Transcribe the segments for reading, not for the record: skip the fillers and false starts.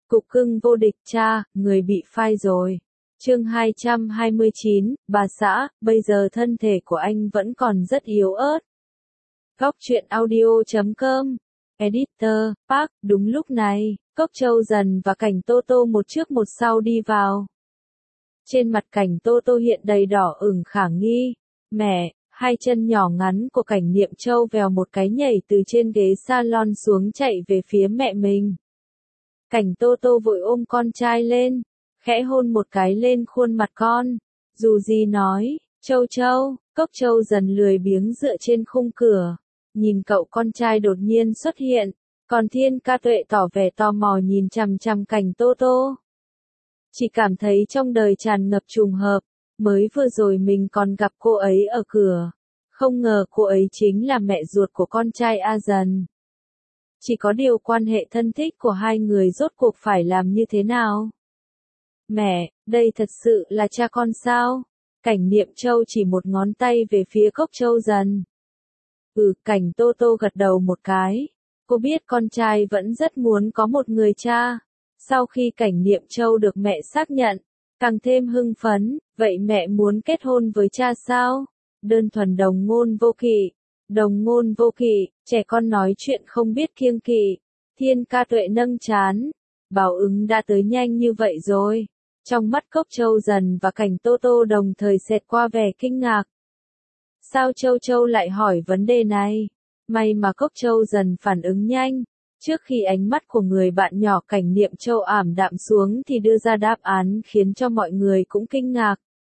Cục cưng vô địch cha, người bị phai rồi. Chương 229, bà xã, bây giờ thân thể của anh vẫn còn rất yếu ớt. Góc truyện audio.com. Editor, Park, đúng lúc này, Cốc Châu Dần và Cảnh Tô Tô một trước một sau đi vào. Trên mặt Cảnh Tô Tô hiện đầy đỏ ửng khả nghi. Mẹ, hai chân nhỏ ngắn của Cảnh Niệm Châu vèo một cái nhảy từ trên ghế salon xuống chạy về phía mẹ mình. Cảnh Tô Tô vội ôm con trai lên, khẽ hôn một cái lên khuôn mặt con. Dù gì nói, Châu Châu, Cốc Châu Dần lười biếng dựa trên khung cửa. Nhìn cậu con trai đột nhiên xuất hiện, còn Thiên Ca Tuệ tỏ vẻ tò mò nhìn chằm chằm Cảnh Tô Tô. Chỉ cảm thấy trong đời tràn ngập trùng hợp, mới vừa rồi mình còn gặp cô ấy ở cửa. Không ngờ cô ấy chính là mẹ ruột của con trai A Dần. Chỉ có điều quan hệ thân thích của hai người rốt cuộc phải làm như thế nào? Mẹ, đây thật sự là cha con sao? Cảnh Niệm Châu chỉ một ngón tay về phía Cốc Châu Dần. Cảnh Tô Tô gật đầu một cái. Cô biết con trai vẫn rất muốn có một người cha. Sau khi Cảnh Niệm Châu được mẹ xác nhận, càng thêm hưng phấn, vậy mẹ muốn kết hôn với cha sao? Đơn thuần đồng ngôn vô kỵ. Đồng ngôn vô kỵ, trẻ con nói chuyện không biết kiêng kỵ. Thiên Ca Tuệ nâng trán. Báo ứng đã tới nhanh như vậy rồi. Trong mắt Cốc Châu Dần và Cảnh Tô Tô đồng thời xẹt qua vẻ kinh ngạc. Sao Châu Châu lại hỏi vấn đề này? May mà Cốc Châu Dần phản ứng nhanh. Trước khi ánh mắt của người bạn nhỏ Cảnh Niệm Châu ảm đạm xuống thì đưa ra đáp án khiến cho mọi người cũng kinh ngạc.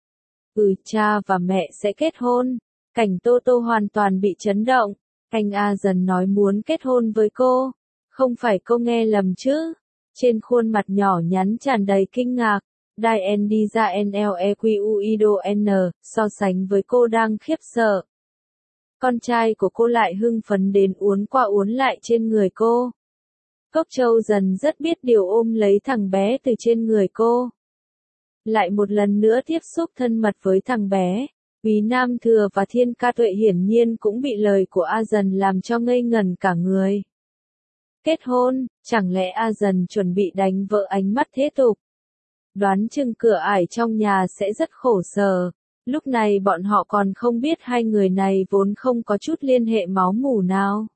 Cha và mẹ sẽ kết hôn. Cảnh Tô Tô hoàn toàn bị chấn động. Anh A Dần nói muốn kết hôn với cô. Không phải cô nghe lầm chứ? Trên khuôn mặt nhỏ nhắn tràn đầy kinh ngạc. Đai N đi ra NLEQUIDO N, so sánh với cô đang khiếp sợ. Con trai của cô lại hưng phấn đến uốn qua uốn lại trên người cô. Cốc Châu Dần rất biết điều ôm lấy thằng bé từ trên người cô. Lại một lần nữa tiếp xúc thân mật với thằng bé. Quý Nam Thừa và Thiên Ca Tuệ hiển nhiên cũng bị lời của A Dần làm cho ngây ngẩn cả người. Kết hôn, chẳng lẽ A Dần chuẩn bị đánh vợ ánh mắt thế tục? Đoán chừng cửa ải trong nhà sẽ rất khổ sở. Lúc này bọn họ còn không biết hai người này vốn không có chút liên hệ máu mủ nào.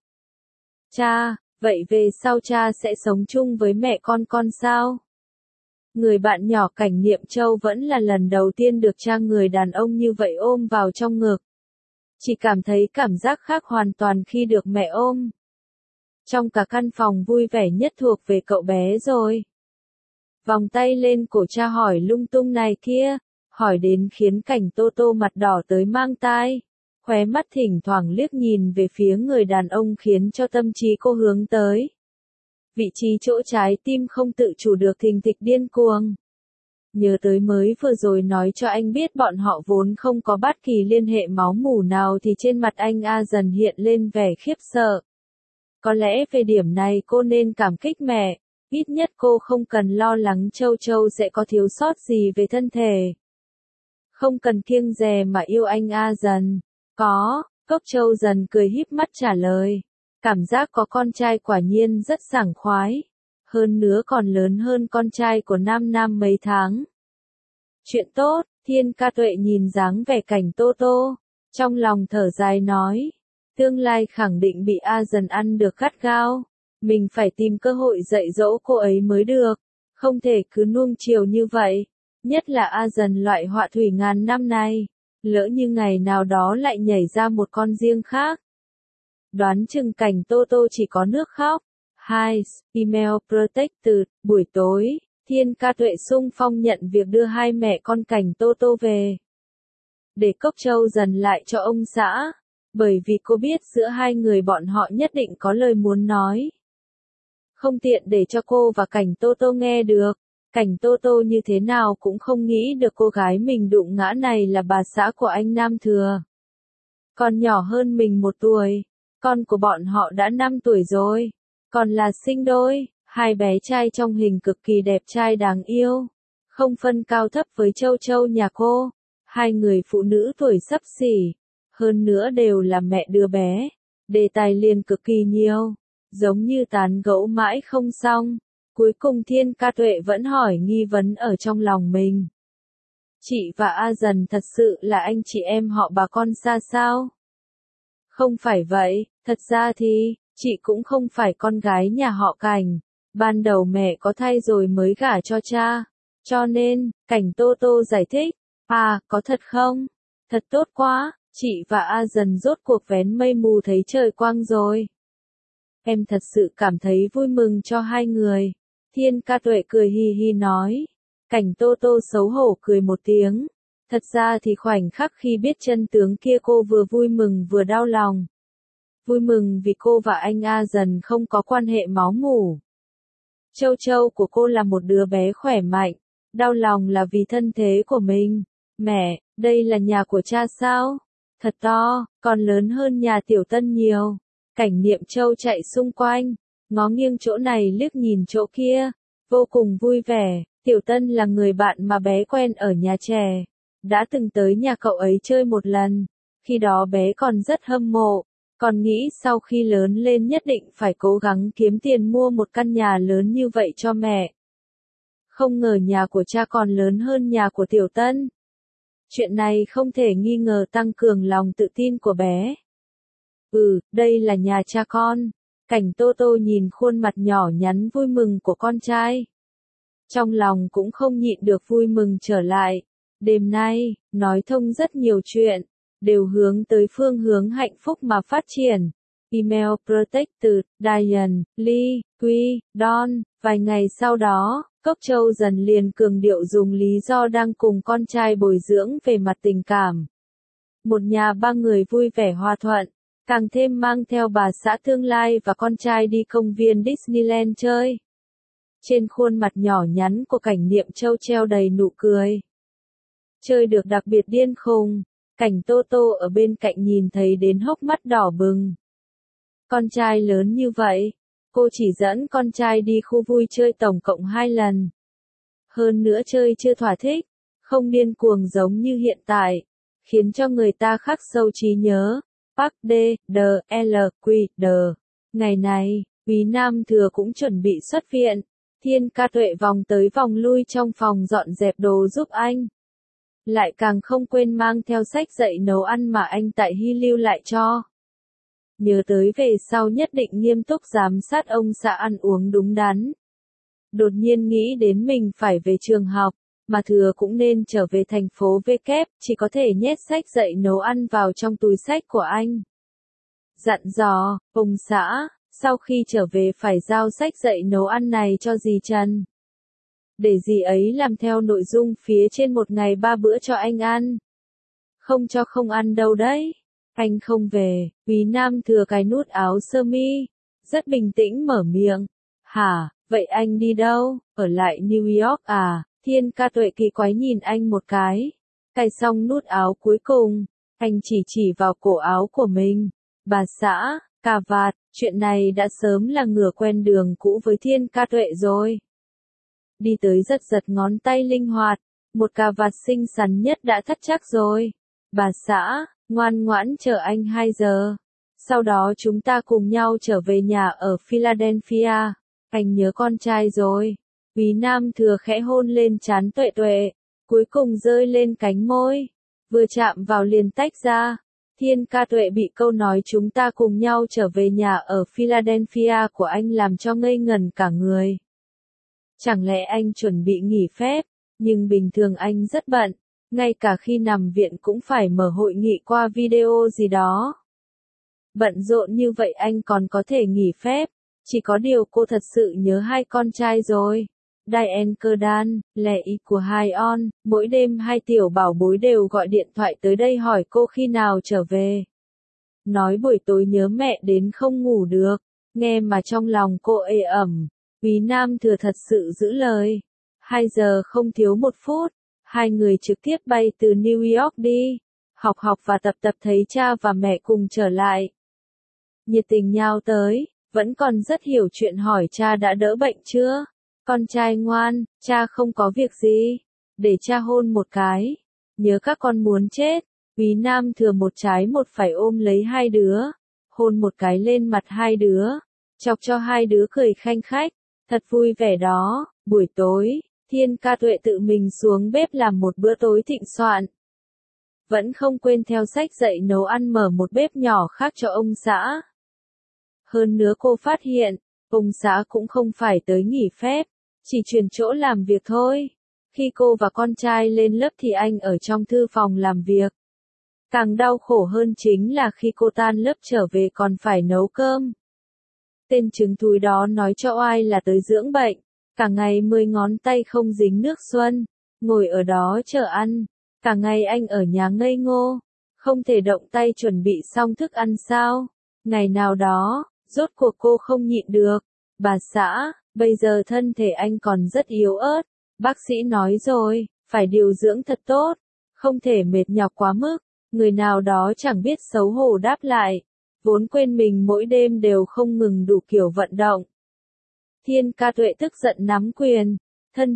Cha, vậy về sau cha sẽ sống chung với mẹ con sao? Người bạn nhỏ Cảnh Niệm Châu vẫn là lần đầu tiên được cha người đàn ông như vậy ôm vào trong ngực. Chỉ cảm thấy cảm giác khác hoàn toàn khi được mẹ ôm. Trong cả căn phòng vui vẻ nhất thuộc về cậu bé rồi. Vòng tay lên cổ cha hỏi lung tung này kia, hỏi đến khiến Cảnh Tô Tô mặt đỏ tới mang tai. Khóe mắt thỉnh thoảng liếc nhìn về phía người đàn ông khiến cho tâm trí cô hướng tới. Vị trí chỗ trái tim không tự chủ được thình thịch điên cuồng. Nhớ tới mới vừa rồi nói cho anh biết bọn họ vốn không có bất kỳ liên hệ máu mủ nào thì trên mặt anh A Dần hiện lên vẻ khiếp sợ. Có lẽ về điểm này cô nên cảm kích mẹ, ít nhất cô không cần lo lắng Châu Châu sẽ có thiếu sót gì về thân thể. Không cần kiêng dè mà yêu anh A Dần. Có, Cốc Châu Dần cười híp mắt trả lời. Cảm giác có con trai quả nhiên rất sảng khoái. Hơn nữa còn lớn hơn con trai của Nam Nam mấy tháng. Chuyện tốt, Thiên Ca Tuệ nhìn dáng vẻ Cảnh Tô Tô. Trong lòng thở dài nói. Tương lai khẳng định bị A Dần ăn được gắt gao. Mình phải tìm cơ hội dạy dỗ cô ấy mới được. Không thể cứ nuông chiều như vậy. Nhất là A Dần loại họa thủy ngàn năm này. Lỡ như ngày nào đó lại nhảy ra một con riêng khác. Đoán chừng Cảnh Tô Tô chỉ có nước khóc. Hi, email protected, buổi tối, Thiên Ca Tuệ xung phong nhận việc đưa hai mẹ con Cảnh Tô Tô về. Để Cốc Châu Dần lại cho ông xã. Bởi vì cô biết giữa hai người bọn họ nhất định có lời muốn nói. Không tiện để cho cô và Cảnh Tô Tô nghe được. Cảnh Tô Tô như thế nào cũng không nghĩ được cô gái mình đụng ngã này là bà xã của anh Nam Thừa. Còn nhỏ hơn mình 1 tuổi. Con của bọn họ đã 5 tuổi rồi. Còn là sinh đôi. Hai bé trai trong hình cực kỳ đẹp trai đáng yêu. Không phân cao thấp với Châu Châu nhà cô. Hai người phụ nữ tuổi xấp xỉ. Hơn nữa đều là mẹ đứa bé. Đề tài liền cực kỳ nhiều. Giống như tán gẫu mãi không xong. Cuối cùng Thiên Ca Tuệ vẫn hỏi nghi vấn ở trong lòng mình. Chị và A Dần thật sự là anh chị em họ bà con xa sao? Không phải vậy, thật ra thì, chị cũng không phải con gái nhà họ Cảnh. Ban đầu mẹ có thai rồi mới gả cho cha. Cho nên, Cảnh Tô Tô giải thích. À, có thật không? Thật tốt quá, chị và A Dần rốt cuộc vén mây mù thấy trời quang rồi. Em thật sự cảm thấy vui mừng cho hai người. Thiên Ca Tuệ cười hi hi nói. Cảnh Tô Tô xấu hổ cười một tiếng. Thật ra thì khoảnh khắc khi biết chân tướng kia cô vừa vui mừng vừa đau lòng. Vui mừng vì cô và anh A Dần không có quan hệ máu mủ. Châu Châu của cô là một đứa bé khỏe mạnh. Đau lòng là vì thân thế của mình. Mẹ, đây là nhà của cha sao? Thật to, còn lớn hơn nhà Tiểu Tân nhiều. Cảnh Niệm Châu chạy xung quanh, ngó nghiêng chỗ này liếc nhìn chỗ kia, vô cùng vui vẻ. Tiểu Tân là người bạn mà bé quen ở nhà trẻ, đã từng tới nhà cậu ấy chơi một lần, khi đó bé còn rất hâm mộ, còn nghĩ sau khi lớn lên nhất định phải cố gắng kiếm tiền mua một căn nhà lớn như vậy cho mẹ. Không ngờ nhà của cha còn lớn hơn nhà của Tiểu Tân. Chuyện này không thể nghi ngờ tăng cường lòng tự tin của bé. Đây là nhà cha con. Cảnh Tô Tô nhìn khuôn mặt nhỏ nhắn vui mừng của con trai. Trong lòng cũng không nhịn được vui mừng trở lại. Đêm nay, nói thông rất nhiều chuyện, đều hướng tới phương hướng hạnh phúc mà phát triển. Email Protected, Diane, Lee, Quy, Don. Vài ngày sau đó, Cốc Châu dần liền cường điệu dùng lý do đang cùng con trai bồi dưỡng về mặt tình cảm. Một nhà ba người vui vẻ hòa thuận, càng thêm mang theo bà xã tương lai và con trai đi công viên Disneyland chơi. Trên khuôn mặt nhỏ nhắn của Cảnh Niệm Châu treo đầy nụ cười. Chơi được đặc biệt điên khùng, Cảnh Tô Tô ở bên cạnh nhìn thấy đến hốc mắt đỏ bừng. Con trai lớn như vậy, cô chỉ dẫn con trai đi khu vui chơi tổng cộng 2 lần. Hơn nữa chơi chưa thỏa thích, không điên cuồng giống như hiện tại, khiến cho người ta khắc sâu trí nhớ. Park D, D, L, Q, D. Ngày này, Quý Nam Thừa cũng chuẩn bị xuất viện. Thiên Ca Tuệ vòng tới vòng lui trong phòng dọn dẹp đồ giúp anh. Lại càng không quên mang theo sách dạy nấu ăn mà anh tại Hy lưu lại cho. Nhớ tới về sau nhất định nghiêm túc giám sát ông xã ăn uống đúng đắn. Đột nhiên nghĩ đến mình phải về trường học, mà Thừa cũng nên trở về thành phố V kép, chỉ có thể nhét sách dạy nấu ăn vào trong túi sách của anh. Dặn dò, ông xã, sau khi trở về phải giao sách dạy nấu ăn này cho dì Trần. Để dì ấy làm theo nội dung phía trên một ngày 3 bữa cho anh ăn. Không cho không ăn đâu đấy. Anh không về, Quý Nam Thừa cài nút áo sơ mi, rất bình tĩnh mở miệng. Hả, vậy anh đi đâu, ở lại New York à? Thiên Ca Tuệ kỳ quái nhìn anh một cái. Cài xong nút áo cuối cùng, anh chỉ vào cổ áo của mình. Bà xã, cà vạt, chuyện này đã sớm là ngửa quen đường cũ với Thiên Ca Tuệ rồi. Đi tới rất giật ngón tay linh hoạt, một cà vạt xinh xắn nhất đã thắt chắc rồi. Bà xã, ngoan ngoãn chờ anh 2 giờ. Sau đó chúng ta cùng nhau trở về nhà ở Philadelphia. Anh nhớ con trai rồi. Quý Nam Thừa khẽ hôn lên trán Tuệ Tuệ, cuối cùng rơi lên cánh môi. Vừa chạm vào liền tách ra. Thiên Ca Tuệ bị câu nói chúng ta cùng nhau trở về nhà ở Philadelphia của anh làm cho ngây ngẩn cả người. Chẳng lẽ anh chuẩn bị nghỉ phép, nhưng bình thường anh rất bận, ngay cả khi nằm viện cũng phải mở hội nghị qua video gì đó. Bận rộn như vậy anh còn có thể nghỉ phép, chỉ có điều cô thật sự nhớ hai con trai rồi. Diane Kerdan, lẻ ý của hai on, mỗi đêm hai tiểu bảo bối đều gọi điện thoại tới đây hỏi cô khi nào trở về. Nói buổi tối nhớ mẹ đến không ngủ được, nghe mà trong lòng cô ê ẩm. Quý Nam Thừa thật sự giữ lời. 2 giờ không thiếu 1 phút, hai người trực tiếp bay từ New York đi. Học và tập thấy cha và mẹ cùng trở lại. Nhiệt tình nhào tới, vẫn còn rất hiểu chuyện hỏi cha đã đỡ bệnh chưa? Con trai ngoan, cha không có việc gì. Để cha hôn một cái. Nhớ các con muốn chết. Quý Nam Thừa một trái một phải ôm lấy hai đứa. Hôn một cái lên mặt hai đứa. Chọc cho hai đứa cười khanh khách. Thật vui vẻ đó. Buổi tối, Thiên Ca Tuệ tự mình xuống bếp làm một bữa tối thịnh soạn. Vẫn không quên theo sách dạy nấu ăn mở một bếp nhỏ khác cho ông xã. Hơn nữa cô phát hiện, ông xã cũng không phải tới nghỉ phép, chỉ chuyển chỗ làm việc thôi. Khi cô và con trai lên lớp thì anh ở trong thư phòng làm việc. Càng đau khổ hơn chính là khi cô tan lớp trở về còn phải nấu cơm. Tên trứng thúi đó nói cho oai là tới dưỡng bệnh, cả ngày 10 ngón tay không dính nước xuân, ngồi ở đó chờ ăn, cả ngày anh ở nhà ngây ngô, không thể động tay chuẩn bị xong thức ăn sao. Ngày nào đó, rốt cuộc cô không nhịn được, bà xã, bây giờ thân thể anh còn rất yếu ớt, bác sĩ nói rồi, phải điều dưỡng thật tốt, không thể mệt nhọc quá mức. Người nào đó chẳng biết xấu hổ đáp lại, vốn quên mình mỗi đêm đều không ngừng đủ kiểu vận động. Thiên Ca Tuệ tức giận nắm quyền, thân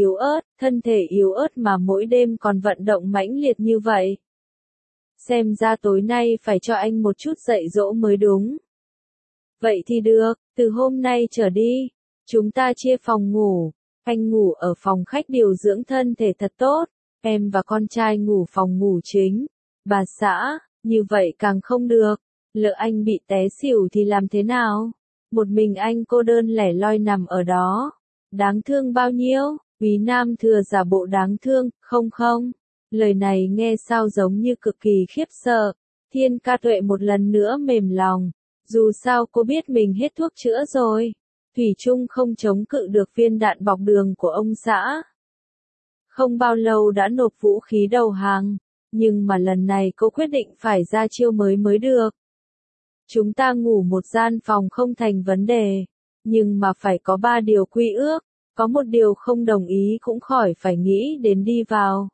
thể yếu ớt mà mỗi đêm còn vận động mãnh liệt như vậy. Xem ra tối nay phải cho anh một chút dạy dỗ mới đúng. Vậy thì được, từ hôm nay trở đi, chúng ta chia phòng ngủ, anh ngủ ở phòng khách điều dưỡng thân thể thật tốt, em và con trai ngủ phòng ngủ chính. Bà xã, như vậy càng không được, lỡ anh bị té xỉu thì làm thế nào? Một mình anh cô đơn lẻ loi nằm ở đó. Đáng thương bao nhiêu? Quý Nam Thừa giả bộ đáng thương, không không. Lời này nghe sao giống như cực kỳ khiếp sợ. Thiên Ca Tuệ một lần nữa mềm lòng. Dù sao cô biết mình hết thuốc chữa rồi. Thủy chung không chống cự được viên đạn bọc đường của ông xã. Không bao lâu đã nộp vũ khí đầu hàng. Nhưng mà lần này cô quyết định phải ra chiêu mới được. Chúng ta ngủ một gian phòng không thành vấn đề. Nhưng mà phải có 3 điều quy ước. Có một điều không đồng ý cũng khỏi phải nghĩ đến đi vào.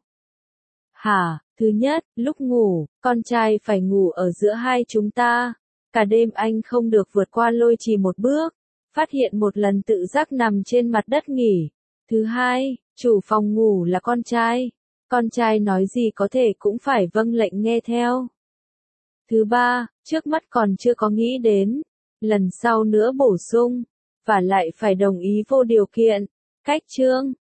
Hả, thứ nhất, lúc ngủ, con trai phải ngủ ở giữa hai chúng ta. Cả đêm anh không được vượt qua lôi trì một bước. Phát hiện một lần tự giác nằm trên mặt đất nghỉ. Thứ hai, chủ phòng ngủ là con trai. Con trai nói gì có thể cũng phải vâng lệnh nghe theo. Thứ ba, trước mắt còn chưa có nghĩ đến. Lần sau nữa bổ sung. Và lại phải đồng ý vô điều kiện. Cách chương.